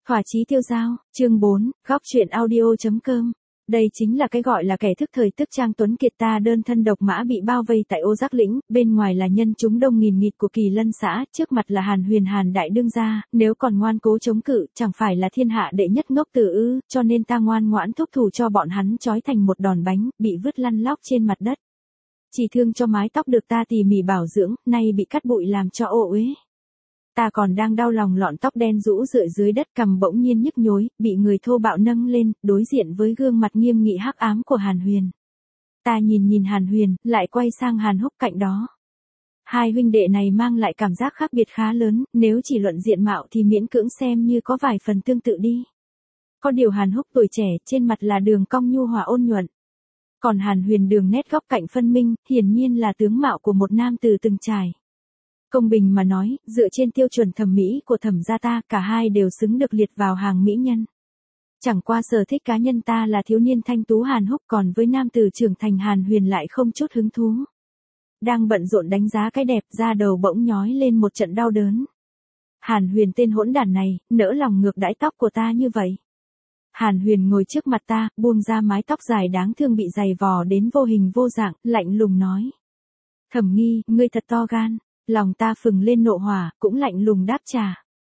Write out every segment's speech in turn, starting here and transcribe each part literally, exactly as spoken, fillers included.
Thỏa chí tiêu dao, chương bốn, góc truyện audio.com. Đây chính là cái gọi là kẻ thức thời tức Trang Tuấn Kiệt ta đơn thân độc mã bị bao vây tại Ô Giác Lĩnh, bên ngoài là nhân chúng đông nghìn nghịt của Kỳ Lân xã, trước mặt là Hàn Huyền Hàn đại đương gia, nếu còn ngoan cố chống cự, chẳng phải là thiên hạ đệ nhất ngốc tử ư, cho nên ta ngoan ngoãn thúc thủ cho bọn hắn trói thành một đòn bánh, bị vứt lăn lóc trên mặt đất. Chỉ thương cho mái tóc được ta tỉ mỉ bảo dưỡng, nay bị cắt bụi làm cho ô uế. Ta còn đang đau lòng lọn tóc đen rũ rượi dưới đất, cằm bỗng nhiên nhức nhối, bị người thô bạo nâng lên, đối diện với gương mặt nghiêm nghị hắc ám của Hàn Huyền. Ta nhìn nhìn Hàn Huyền, lại quay sang Hàn Húc cạnh đó. Hai huynh đệ này mang lại cảm giác khác biệt khá lớn, nếu chỉ luận diện mạo thì miễn cưỡng xem như có vài phần tương tự đi. Có điều Hàn Húc tuổi trẻ, trên mặt là đường cong nhu hòa ôn nhuận. Còn Hàn Huyền đường nét góc cạnh phân minh, hiển nhiên là tướng mạo của một nam tử từng trải. Công bình mà nói, dựa trên tiêu chuẩn thẩm mỹ của Thẩm gia ta, cả hai đều xứng được liệt vào hàng mỹ nhân. Chẳng qua sở thích cá nhân ta là thiếu niên thanh tú Hàn Húc, còn với nam tử trưởng thành Hàn Huyền lại không chút hứng thú. Đang bận rộn đánh giá cái đẹp, da đầu bỗng nhói lên một trận đau đớn. Hàn Huyền tên hỗn đản này, nỡ lòng ngược đãi tóc của ta như vậy. Hàn Huyền ngồi trước mặt ta, buông ra mái tóc dài đáng thương bị giày vò đến vô hình vô dạng, lạnh lùng nói. Thẩm Nghi, ngươi thật to gan. Lòng ta phừng lên nộ hỏa, cũng lạnh lùng đáp trả.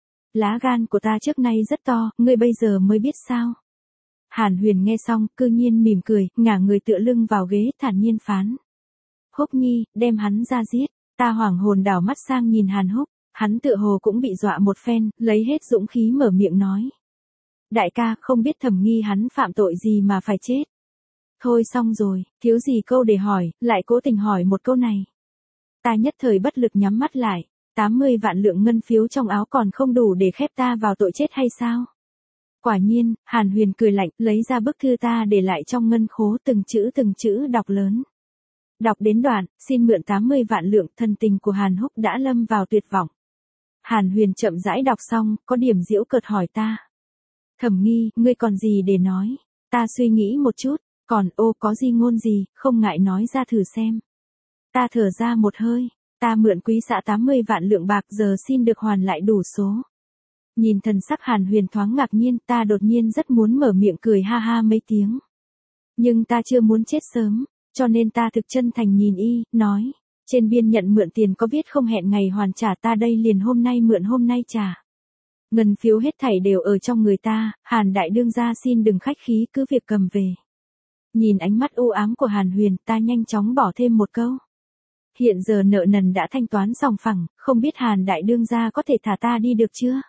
Lá gan của ta trước nay rất to, ngươi bây giờ mới biết sao. Hàn Huyền nghe xong, cư nhiên mỉm cười, ngả người tựa lưng vào ghế, thản nhiên phán. Húc Nhi, đem hắn ra giết. Ta hoảng hồn đảo mắt sang nhìn Hàn Húc, hắn tựa hồ cũng bị dọa một phen, lấy hết dũng khí mở miệng nói. Đại ca, không biết Thẩm Nghi hắn phạm tội gì mà phải chết. Thôi xong rồi, thiếu gì câu để hỏi, lại cố tình hỏi một câu này. Ta nhất thời bất lực nhắm mắt lại, tám mươi vạn lượng ngân phiếu trong áo còn không đủ để khép ta vào tội chết hay sao? Quả nhiên, Hàn Huyền cười lạnh, lấy ra bức thư ta để lại trong ngân khố, từng chữ từng chữ đọc lớn. Đọc đến đoạn, xin mượn tám mươi vạn lượng, thần tình của Hàn Húc đã lâm vào tuyệt vọng. Hàn Huyền chậm rãi đọc xong, có điểm giễu cợt hỏi ta. Thẩm Nghi, ngươi còn gì để nói? Ta suy nghĩ một chút, còn ô có gì ngôn gì, không ngại nói ra thử xem. Ta thở ra một hơi, ta mượn quý xã tám mươi vạn lượng bạc, giờ xin được hoàn lại đủ số. Nhìn thần sắc Hàn Huyền thoáng ngạc nhiên, ta đột nhiên rất muốn mở miệng cười ha ha mấy tiếng. Nhưng ta chưa muốn chết sớm, cho nên ta thực chân thành nhìn y, nói, trên biên nhận mượn tiền có viết không hẹn ngày hoàn trả, ta đây liền hôm nay mượn hôm nay trả. Ngân phiếu hết thảy đều ở trong người ta, Hàn đại đương gia xin đừng khách khí, cứ việc cầm về. Nhìn ánh mắt u ám của Hàn Huyền, ta nhanh chóng bỏ thêm một câu. Hiện giờ nợ nần đã thanh toán sòng phẳng, không biết Hàn đại đương gia có thể thả ta đi được chưa?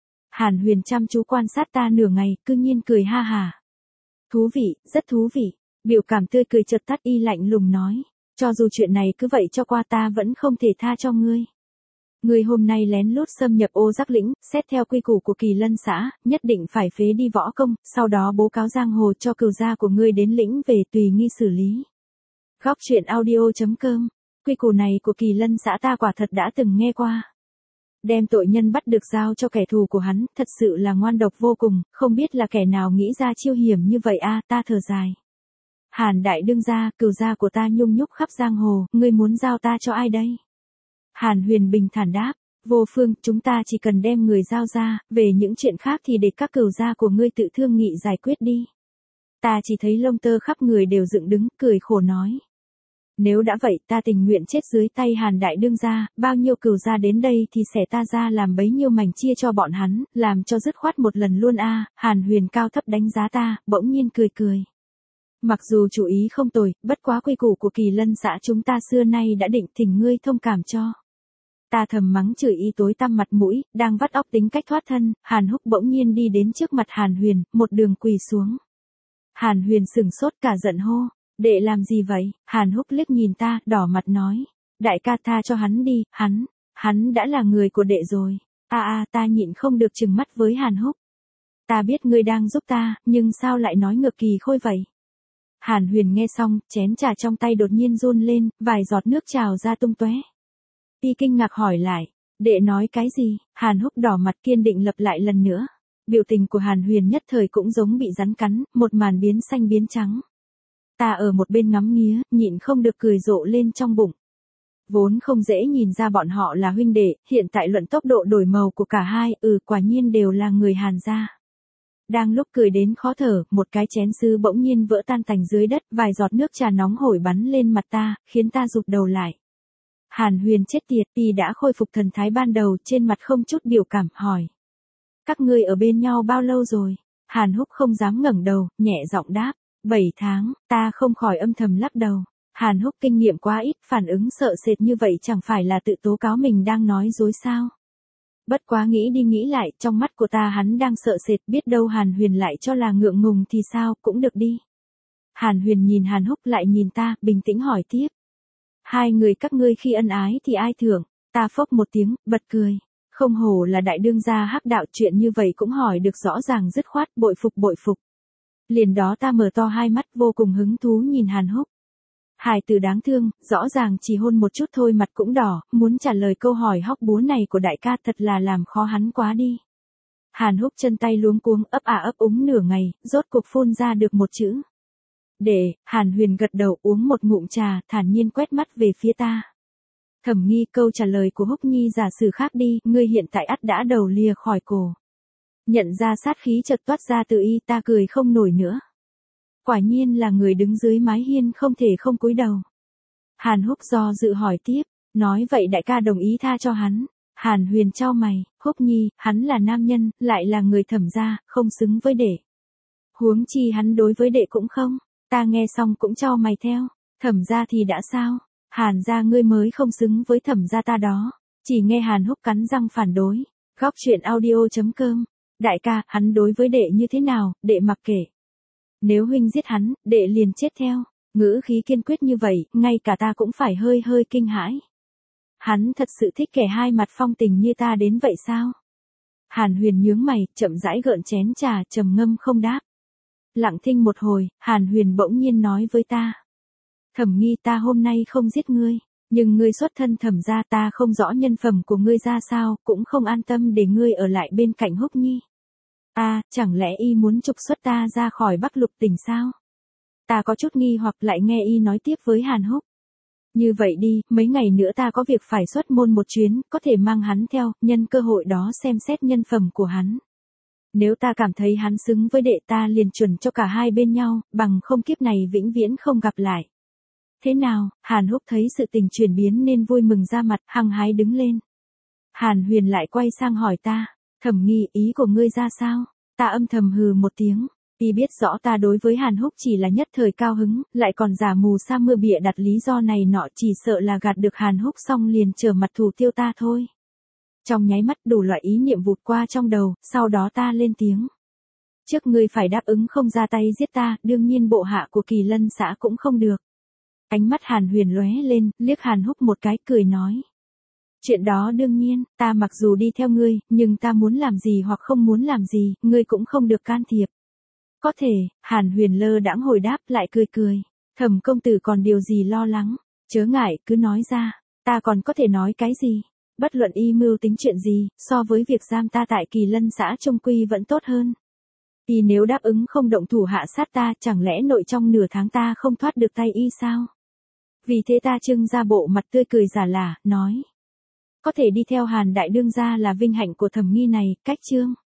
Hàn Huyền chăm chú quan sát ta nửa ngày, cư nhiên cười ha hà. Thú vị, rất thú vị. Biểu cảm tươi cười chợt tắt, y lạnh lùng nói. Cho dù chuyện này cứ vậy cho qua, ta vẫn không thể tha cho ngươi. Ngươi hôm nay lén lút xâm nhập Ô Giác Lĩnh, xét theo quy củ của Kỳ Lân xã, nhất định phải phế đi võ công, sau đó bố cáo giang hồ cho cừu gia của ngươi đến lĩnh về tùy nghi xử lý. Góc truyện audio.com. Quy củ này của Kỳ Lân xã ta quả thật đã từng nghe qua. Đem tội nhân bắt được giao cho kẻ thù của hắn, thật sự là ngoan độc vô cùng, không biết là kẻ nào nghĩ ra chiêu hiểm như vậy a. Ta thở dài. Hàn đại đương gia, cừu gia của ta nhung nhúc khắp giang hồ, ngươi muốn giao ta cho ai đây? Hàn Huyền bình thản đáp, Vô Phương, chúng ta chỉ cần đem người giao ra, về những chuyện khác thì để các cừu gia của ngươi tự thương nghị giải quyết đi. Ta chỉ thấy lông tơ khắp người đều dựng đứng, cười khổ nói. Nếu đã vậy, ta tình nguyện chết dưới tay Hàn đại đương gia, bao nhiêu cừu gia đến đây thì xẻ ta ra làm bấy nhiêu mảnh chia cho bọn hắn, làm cho dứt khoát một lần luôn a. Hàn Huyền cao thấp đánh giá ta, bỗng nhiên cười cười. Mặc dù chủ ý không tồi, bất quá quy củ của Kỳ Lân xã chúng ta xưa nay đã định, thỉnh ngươi thông cảm cho. Ta thầm mắng chửi y tối tăm mặt mũi, đang vắt óc tính cách thoát thân, Hàn Húc bỗng nhiên đi đến trước mặt Hàn Huyền, một đường quỳ xuống. Hàn Huyền sừng sốt cả giận hô. Đệ làm gì vậy? Hàn Húc liếc nhìn ta, đỏ mặt nói. Đại ca tha cho hắn đi, hắn, hắn đã là người của đệ rồi. A a, ta nhịn không được trừng mắt với Hàn Húc. Ta biết ngươi đang giúp ta, nhưng sao lại nói ngược kỳ khôi vậy? Hàn Huyền nghe xong, chén trà trong tay đột nhiên run lên, vài giọt nước trào ra tung tóe. Y kinh ngạc hỏi lại, đệ nói cái gì? Hàn Húc đỏ mặt kiên định lặp lại lần nữa. Biểu tình của Hàn Huyền nhất thời cũng giống bị rắn cắn, một màn biến xanh biến trắng. Ta ở một bên ngắm nghía, nhịn không được cười rộ lên trong bụng. Vốn không dễ nhìn ra bọn họ là huynh đệ, hiện tại luận tốc độ đổi màu của cả hai, ừ quả nhiên đều là người Hàn gia. Đang lúc cười đến khó thở, một cái chén sứ bỗng nhiên vỡ tan tành dưới đất, vài giọt nước trà nóng hổi bắn lên mặt ta, khiến ta rụt đầu lại. Hàn Huyền chết tiệt, y đã khôi phục thần thái ban đầu, trên mặt không chút biểu cảm, hỏi. Các ngươi ở bên nhau bao lâu rồi? Hàn Húc không dám ngẩng đầu, nhẹ giọng đáp. Bảy tháng, ta không khỏi âm thầm lắc đầu. Hàn Húc kinh nghiệm quá ít, phản ứng sợ sệt như vậy chẳng phải là tự tố cáo mình đang nói dối sao? Bất quá nghĩ đi nghĩ lại, trong mắt của ta hắn đang sợ sệt, biết đâu Hàn Huyền lại cho là ngượng ngùng thì sao, cũng được đi. Hàn Huyền nhìn Hàn Húc lại nhìn ta, bình tĩnh hỏi tiếp. Hai người các ngươi khi ân ái thì ai thưởng? Ta phốc một tiếng, bật cười. Không hổ là đại đương gia hắc đạo, chuyện như vậy cũng hỏi được rõ ràng dứt khoát, bội phục bội phục. Liền đó ta mở to hai mắt vô cùng hứng thú nhìn Hàn Húc. Hài tử đáng thương, rõ ràng chỉ hôn một chút thôi mặt cũng đỏ, muốn trả lời câu hỏi hóc búa này của đại ca thật là làm khó hắn quá đi. Hàn Húc chân tay luống cuống ấp ả ấp úng nửa ngày, rốt cuộc phun ra được một chữ. Để, Hàn Huyền gật đầu uống một ngụm trà, thản nhiên quét mắt về phía ta. Thẩm Nghi, câu trả lời của Húc Nhi giả sử khác đi, ngươi hiện tại ắt đã đầu lìa khỏi cổ. Nhận ra sát khí chợt toát ra từ y, ta cười không nổi nữa. Quả nhiên là người đứng dưới mái hiên không thể không cúi đầu. Hàn Húc do dự hỏi tiếp, nói vậy đại ca đồng ý tha cho hắn. Hàn Huyền chau mày, Húc Nhi, hắn là nam nhân, lại là người Thẩm gia, không xứng với đệ. Huống chi hắn đối với đệ cũng không. Ta nghe xong cũng chau mày theo, Thẩm gia thì đã sao? Hàn gia ngươi mới không xứng với Thẩm gia ta đó. Chỉ nghe Hàn Húc cắn răng phản đối. Góc truyện audio chấm com. Đại ca, hắn đối với đệ như thế nào, đệ mặc kệ. Nếu huynh giết hắn, đệ liền chết theo. Ngữ khí kiên quyết như vậy, ngay cả ta cũng phải hơi hơi kinh hãi. Hắn thật sự thích kẻ hai mặt phong tình như ta đến vậy sao? Hàn Huyền nhướng mày, chậm rãi gợn chén trà, trầm ngâm không đáp. Lặng thinh một hồi, Hàn Huyền bỗng nhiên nói với ta. Thẩm Nghi, ta hôm nay không giết ngươi, nhưng ngươi xuất thân Thẩm gia, ta không rõ nhân phẩm của ngươi ra sao, cũng không an tâm để ngươi ở lại bên cạnh Húc Nhi. À, chẳng lẽ y muốn trục xuất ta ra khỏi Bắc Lục tỉnh sao? Ta có chút nghi hoặc lại nghe y nói tiếp với Hàn Húc. Như vậy đi, mấy ngày nữa ta có việc phải xuất môn một chuyến, có thể mang hắn theo, nhân cơ hội đó xem xét nhân phẩm của hắn. Nếu ta cảm thấy hắn xứng với đệ ta liền chuẩn cho cả hai bên nhau, bằng không kiếp này vĩnh viễn không gặp lại. Thế nào? Hàn Húc thấy sự tình chuyển biến nên vui mừng ra mặt, hăng hái đứng lên. Hàn Huyền lại quay sang hỏi ta, Thẩm Nghi, ý của ngươi ra sao? Ta âm thầm hừ một tiếng, y biết rõ ta đối với Hàn Húc chỉ là nhất thời cao hứng, lại còn giả mù sa mưa bịa đặt lý do này nọ, chỉ sợ là gạt được Hàn Húc xong liền trở mặt thù tiêu ta thôi. Trong nháy mắt đủ loại ý niệm vụt qua trong đầu, sau đó ta lên tiếng. Trước ngươi phải đáp ứng không ra tay giết ta, đương nhiên bộ hạ của Kỳ Lân xã cũng không được. Ánh mắt Hàn Huyền lóe lên, liếc Hàn Húc một cái, cười nói. Chuyện đó đương nhiên, ta mặc dù đi theo ngươi, nhưng ta muốn làm gì hoặc không muốn làm gì, ngươi cũng không được can thiệp. Có thể, Hàn Huyền lơ đãng hồi đáp lại cười cười. Thẩm công tử còn điều gì lo lắng, chớ ngại, cứ nói ra, ta còn có thể nói cái gì. Bất luận y mưu tính chuyện gì, so với việc giam ta tại Kỳ Lân xã trung quy vẫn tốt hơn. Y nếu đáp ứng không động thủ hạ sát ta, chẳng lẽ nội trong nửa tháng ta không thoát được tay y sao? Vì thế ta trưng ra bộ mặt tươi cười giả lả, nói. Có thể đi theo Hàn đại đương gia là vinh hạnh của Thẩm Nghi này, cách chương.